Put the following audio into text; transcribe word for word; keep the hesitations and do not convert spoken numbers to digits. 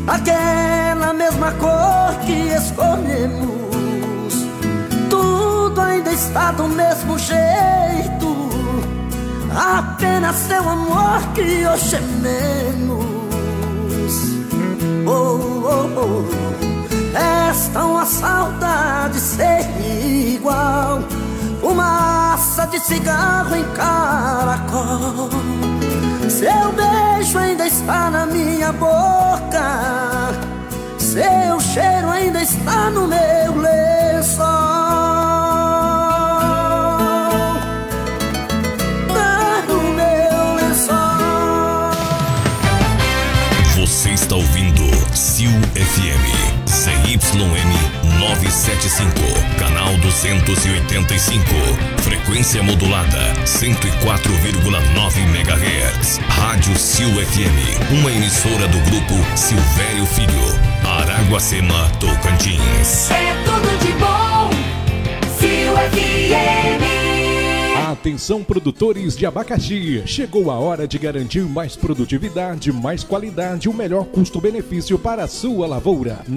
aquela mesma cor que escolhemos. Tudo ainda está do mesmo jeito, apenas seu amor que hoje é menos. Oh, oh, oh. Esta uma saudade ser igual, fumaça de cigarro em caracol. Seu beijo ainda está na minha boca, seu cheiro ainda está no meu lençol. Tá no meu lençol. Você está ouvindo Sil F M, C Y M novecentos e setenta e cinco, canal duzentos e oitenta e cinco, frequência modulada cento e quatro vírgula nove megahertz. Rádio Sil F M, uma emissora do grupo Silvério Filho, Araguacema, Tocantins. É tudo de bom, Sil F M. Atenção, produtores de abacaxi, chegou a hora de garantir mais produtividade, mais qualidade e o melhor custo-benefício para a sua lavoura.